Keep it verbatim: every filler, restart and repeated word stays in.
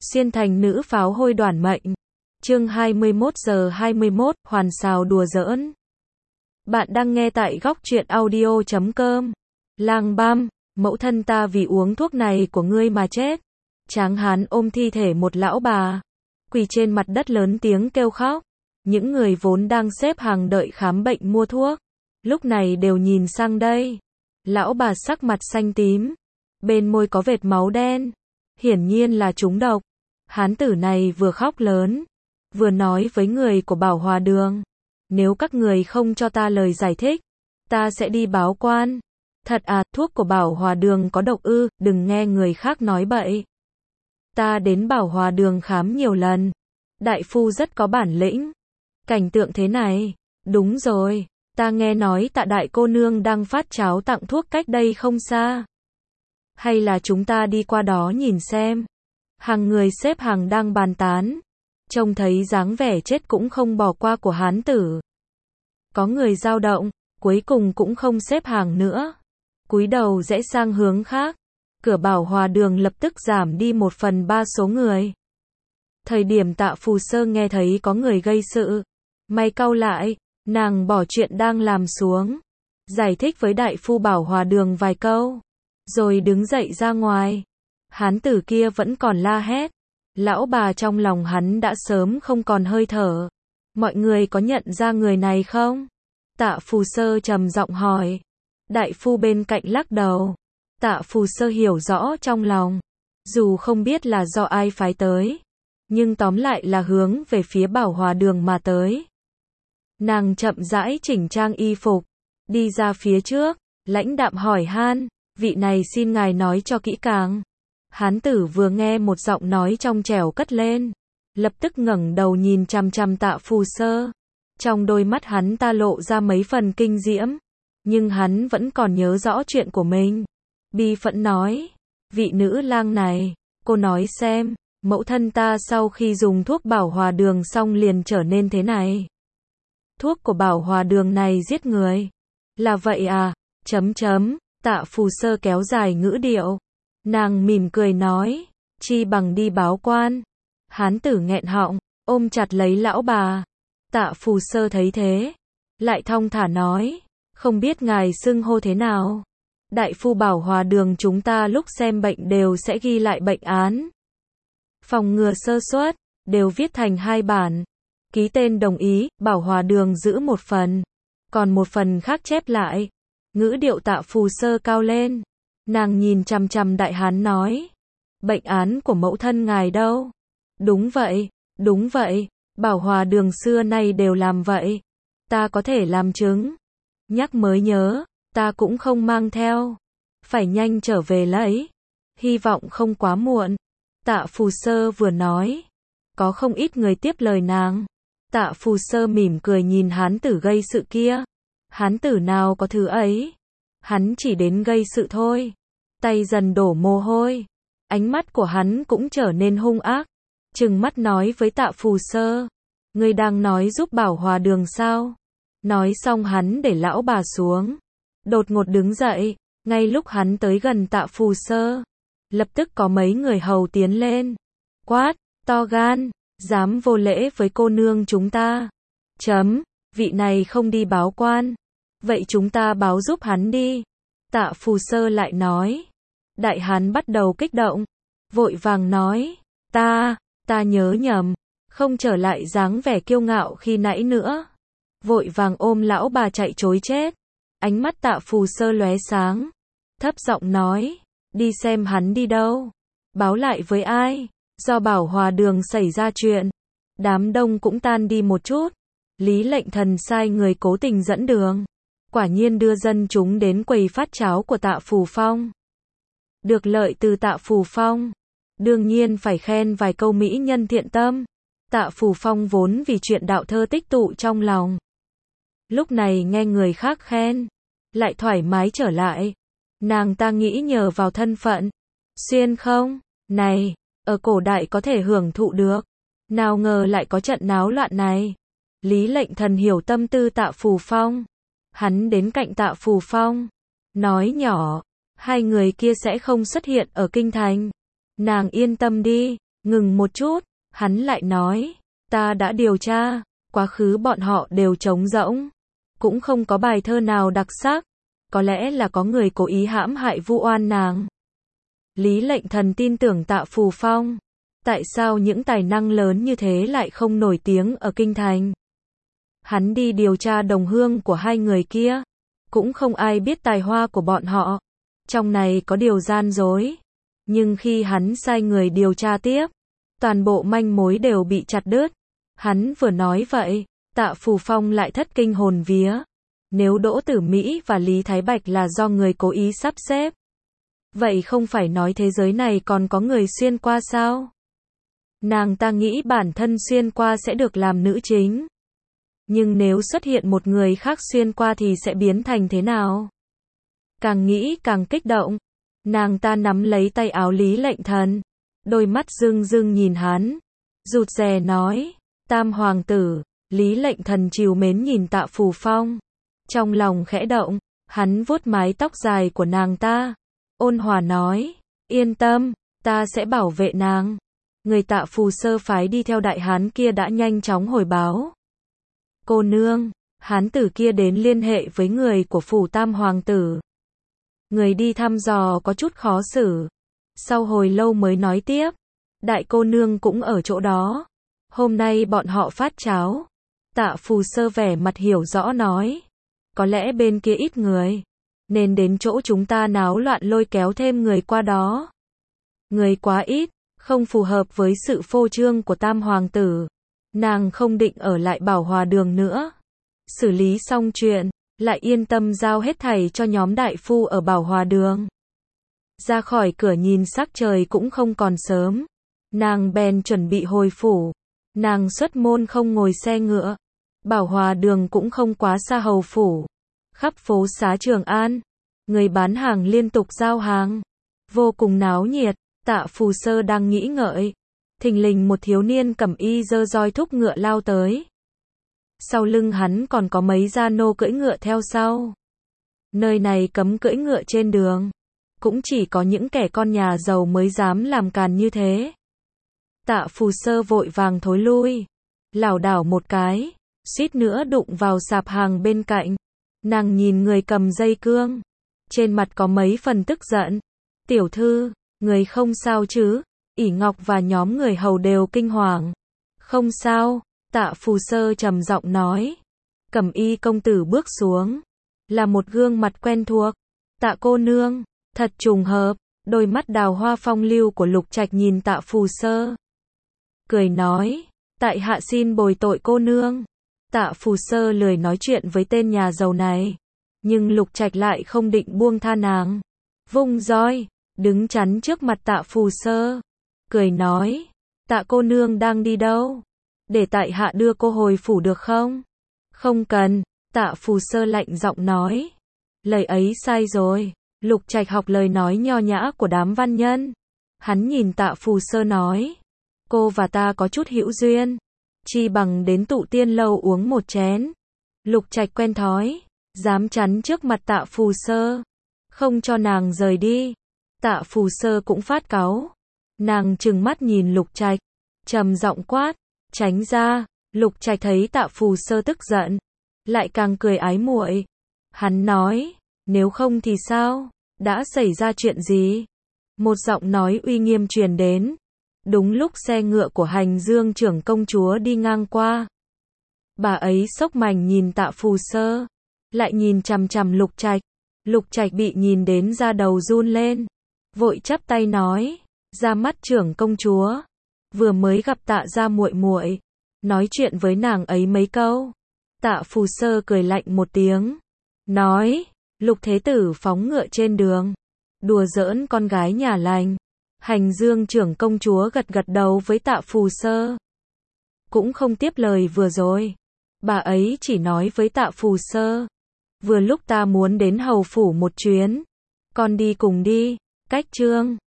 Xuyên thành nữ pháo hôi đoản mệnh. Chương hai mươi mốt giờ hai mươi mốt, hoàn xào đùa giỡn. Bạn đang nghe tại góc truyện audio chấm com. Lang băm, mẫu thân ta vì uống thuốc này của ngươi mà chết. Tráng hán ôm thi thể một lão bà, quỳ trên mặt đất lớn tiếng kêu khóc. Những người vốn đang xếp hàng đợi khám bệnh mua thuốc, lúc này đều nhìn sang đây. Lão bà sắc mặt xanh tím, bên môi có vệt máu đen, hiển nhiên là trúng độc. Hán tử này vừa khóc lớn, vừa nói với người của Bảo Hòa Đường, nếu các người không cho ta lời giải thích, ta sẽ đi báo quan. Thật à, thuốc của Bảo Hòa Đường có độc ư? Đừng nghe người khác nói bậy. Ta đến Bảo Hòa Đường khám nhiều lần, đại phu rất có bản lĩnh. Cảnh tượng thế này, đúng rồi, ta nghe nói Tạ đại cô nương đang phát cháo tặng thuốc cách đây không xa. Hay là chúng ta đi qua đó nhìn xem. Hàng người xếp hàng đang bàn tán, trông thấy dáng vẻ chết cũng không bỏ qua của hán tử. Có người dao động, cuối cùng cũng không xếp hàng nữa, cúi đầu rẽ sang hướng khác. Cửa Bảo Hòa Đường lập tức giảm đi một phần ba số người. Thời điểm Tạ Phù Sơ nghe thấy có người gây sự, mày cau lại, nàng bỏ chuyện đang làm xuống, giải thích với đại phu Bảo Hòa Đường vài câu, rồi đứng dậy ra ngoài. Hán tử kia vẫn còn la hét, lão bà trong lòng hắn đã sớm không còn hơi thở. Mọi người có nhận ra người này không? Tạ Phù Sơ trầm giọng hỏi. Đại phu bên cạnh lắc đầu. Tạ Phù Sơ hiểu rõ trong lòng, dù không biết là do ai phái tới, nhưng tóm lại là hướng về phía Bảo Hòa Đường mà tới. Nàng chậm rãi chỉnh trang y phục, đi ra phía trước, lãnh đạm hỏi han, vị này xin ngài nói cho kỹ càng. Hán tử vừa nghe một giọng nói trong trẻo cất lên, lập tức ngẩng đầu nhìn chằm chằm Tạ Phù Sơ. Trong đôi mắt hắn ta lộ ra mấy phần kinh diễm, nhưng hắn vẫn còn nhớ rõ chuyện của mình. Bi phẫn nói, vị nữ lang này, cô nói xem, mẫu thân ta sau khi dùng thuốc Bảo Hòa Đường xong liền trở nên thế này. Thuốc của Bảo Hòa Đường này giết người. Là vậy à? Chấm chấm, Tạ Phù Sơ kéo dài ngữ điệu. Nàng mỉm cười nói, chi bằng đi báo quan. Hán tử nghẹn họng, ôm chặt lấy lão bà. Tạ Phù Sơ thấy thế, lại thong thả nói, không biết ngài xưng hô thế nào? Đại phu Bảo Hòa Đường chúng ta lúc xem bệnh đều sẽ ghi lại bệnh án, phòng ngừa sơ suất, đều viết thành hai bản. Ký tên đồng ý, Bảo Hòa Đường giữ một phần, còn một phần khác chép lại. Ngữ điệu Tạ Phù Sơ cao lên. Nàng nhìn chằm chằm đại hán nói, bệnh án của mẫu thân ngài đâu? Đúng vậy, đúng vậy, Bảo Hòa Đường xưa nay đều làm vậy. Ta có thể làm chứng. Nhắc mới nhớ, ta cũng không mang theo. Phải nhanh trở về lấy. Hy vọng không quá muộn. Tạ Phù Sơ vừa nói, có không ít người tiếp lời nàng. Tạ Phù Sơ mỉm cười nhìn hán tử gây sự kia. Hán tử nào có thứ ấy. Hắn chỉ đến gây sự thôi. Tay dần đổ mồ hôi. Ánh mắt của hắn cũng trở nên hung ác. Trừng mắt nói với Tạ Phù Sơ, ngươi đang nói giúp Bảo Hòa Đường sao? Nói xong hắn để lão bà xuống, đột ngột đứng dậy. Ngay lúc hắn tới gần Tạ Phù Sơ, lập tức có mấy người hầu tiến lên, quát, to gan, dám vô lễ với cô nương chúng ta. Chấm, vị này không đi báo quan, vậy chúng ta báo giúp hắn đi. Tạ Phù Sơ lại nói. Đại hán bắt đầu kích động, vội vàng nói, ta, ta nhớ nhầm, không trở lại dáng vẻ kiêu ngạo khi nãy nữa. Vội vàng ôm lão bà chạy trối chết. Ánh mắt Tạ Phù Sơ lóe sáng, thấp giọng nói, đi xem hắn đi đâu, báo lại với ai, do Bảo Hòa Đường xảy ra chuyện. Đám đông cũng tan đi một chút. Lý Lệnh Thần sai người cố tình dẫn đường, quả nhiên đưa dân chúng đến quầy phát cháo của Tạ Phù Phong. Được lợi từ Tạ Phù Phong, đương nhiên phải khen vài câu mỹ nhân thiện tâm. Tạ Phù Phong vốn vì chuyện đạo thơ tích tụ trong lòng, lúc này nghe người khác khen, lại thoải mái trở lại. Nàng ta nghĩ nhờ vào thân phận xuyên không này, ở cổ đại có thể hưởng thụ được. Nào ngờ lại có trận náo loạn này. Lý Lệnh Thần hiểu tâm tư Tạ Phù Phong. Hắn đến cạnh Tạ Phù Phong, nói nhỏ, hai người kia sẽ không xuất hiện ở kinh thành. Nàng yên tâm đi, Ngừng một chút, hắn lại nói, ta đã điều tra, quá khứ bọn họ đều trống rỗng, cũng không có bài thơ nào đặc sắc, có lẽ là có người cố ý hãm hại vu oan nàng. Lý Lệnh Thần tin tưởng Tạ Phù Phong, tại sao những tài năng lớn như thế lại không nổi tiếng ở kinh thành? Hắn đi điều tra đồng hương của hai người kia, cũng không ai biết tài hoa của bọn họ, trong này có điều gian dối. Nhưng khi hắn sai người điều tra tiếp, toàn bộ manh mối đều bị chặt đứt. Hắn vừa nói vậy, Tạ Phù Phong lại thất kinh hồn vía. Nếu Đỗ Tử Mỹ và Lý Thái Bạch là do người cố ý sắp xếp, vậy không phải nói thế giới này còn có người xuyên qua sao? Nàng ta nghĩ bản thân xuyên qua sẽ được làm nữ chính. Nhưng nếu xuất hiện một người khác xuyên qua thì sẽ biến thành thế nào? Càng nghĩ càng kích động. Nàng ta nắm lấy tay áo Lý Lệnh Thần, đôi mắt rưng rưng nhìn hắn, rụt rè nói, Tam hoàng tử. Lý Lệnh Thần trìu mến nhìn Tạ Phù Phong, trong lòng khẽ động, hắn vuốt mái tóc dài của nàng ta, ôn hòa nói, yên tâm, ta sẽ bảo vệ nàng. Người Tạ Phù Sơ phái đi theo đại hán kia đã nhanh chóng hồi báo. Cô nương, hán tử kia đến liên hệ với người của phủ Tam hoàng tử. Người đi thăm dò có chút khó xử. Sau hồi lâu mới nói tiếp, đại cô nương cũng ở chỗ đó. Hôm nay bọn họ phát cháo. Tạ Phù Sơ vẻ mặt hiểu rõ nói, có lẽ bên kia ít người, nên đến chỗ chúng ta náo loạn lôi kéo thêm người qua đó. Người quá ít, không phù hợp với sự phô trương của Tam hoàng tử. Nàng không định ở lại Bảo Hòa Đường nữa. Xử lý xong chuyện, lại yên tâm giao hết thảy cho nhóm đại phu ở Bảo Hòa Đường. Ra khỏi cửa nhìn sắc trời cũng không còn sớm. Nàng bèn chuẩn bị hồi phủ. Nàng xuất môn không ngồi xe ngựa. Bảo Hòa Đường cũng không quá xa hầu phủ. Khắp phố xá Trường An, người bán hàng liên tục giao hàng, vô cùng náo nhiệt. Tạ Phù Sơ đang nghĩ ngợi, thình lình một thiếu niên cẩm y giơ roi thúc ngựa lao tới. Sau lưng hắn còn có mấy gia nô cưỡi ngựa theo sau. Nơi này cấm cưỡi ngựa trên đường, cũng chỉ có những kẻ con nhà giàu mới dám làm càn như thế. Tạ Phù Sơ vội vàng thối lui, lảo đảo một cái, suýt nữa đụng vào sạp hàng bên cạnh. Nàng nhìn người cầm dây cương, trên mặt có mấy phần tức giận. Tiểu thư, người không sao chứ? ỷ Ngọc và nhóm người hầu đều kinh hoàng. Không sao, Tạ Phù Sơ trầm giọng nói. Cẩm y công tử bước xuống, là một gương mặt quen thuộc. Tạ cô nương, thật trùng hợp. Đôi mắt đào hoa phong lưu của Lục Trạch nhìn Tạ Phù Sơ, cười nói, tại hạ xin bồi tội cô nương. Tạ Phù Sơ lười nói chuyện với tên nhà giàu này, nhưng Lục Trạch lại không định buông tha nàng. Vung roi, đứng chắn trước mặt Tạ Phù Sơ, cười nói, Tạ cô nương đang đi đâu? Để tại hạ đưa cô hồi phủ được không? Không cần, Tạ Phù Sơ lạnh giọng nói. Lời ấy sai rồi. Lục Trạch học lời nói nho nhã của đám văn nhân. Hắn nhìn Tạ Phù Sơ nói, cô và ta có chút hữu duyên, chi bằng đến Tụ Tiên lâu uống một chén. Lục Trạch quen thói, dám chắn trước mặt Tạ Phù Sơ, không cho nàng rời đi. Tạ Phù Sơ cũng phát cáu. Nàng trừng mắt nhìn Lục Trạch, trầm giọng quát, tránh ra. Lục Trạch thấy Tạ Phù Sơ tức giận, lại càng cười ái muội. Hắn nói, nếu không thì sao? Đã xảy ra chuyện gì? Một giọng nói uy nghiêm truyền đến. Đúng lúc xe ngựa của Hành Dương trưởng công chúa đi ngang qua. Bà ấy sốc mảnh nhìn Tạ Phù Sơ, lại nhìn chằm chằm Lục Trạch. Lục Trạch bị nhìn đến da đầu run lên, vội chắp tay nói, ra mắt trưởng công chúa, vừa mới gặp Tạ gia muội muội, nói chuyện với nàng ấy mấy câu. Tạ Phù Sơ cười lạnh một tiếng, nói, Lục thế tử phóng ngựa trên đường, đùa giỡn con gái nhà lành. Hành Dương trưởng công chúa gật gật đầu với Tạ Phù Sơ, cũng không tiếp lời vừa rồi. Bà ấy chỉ nói với Tạ Phù Sơ, vừa lúc ta muốn đến hầu phủ một chuyến, con đi cùng đi. Cách chương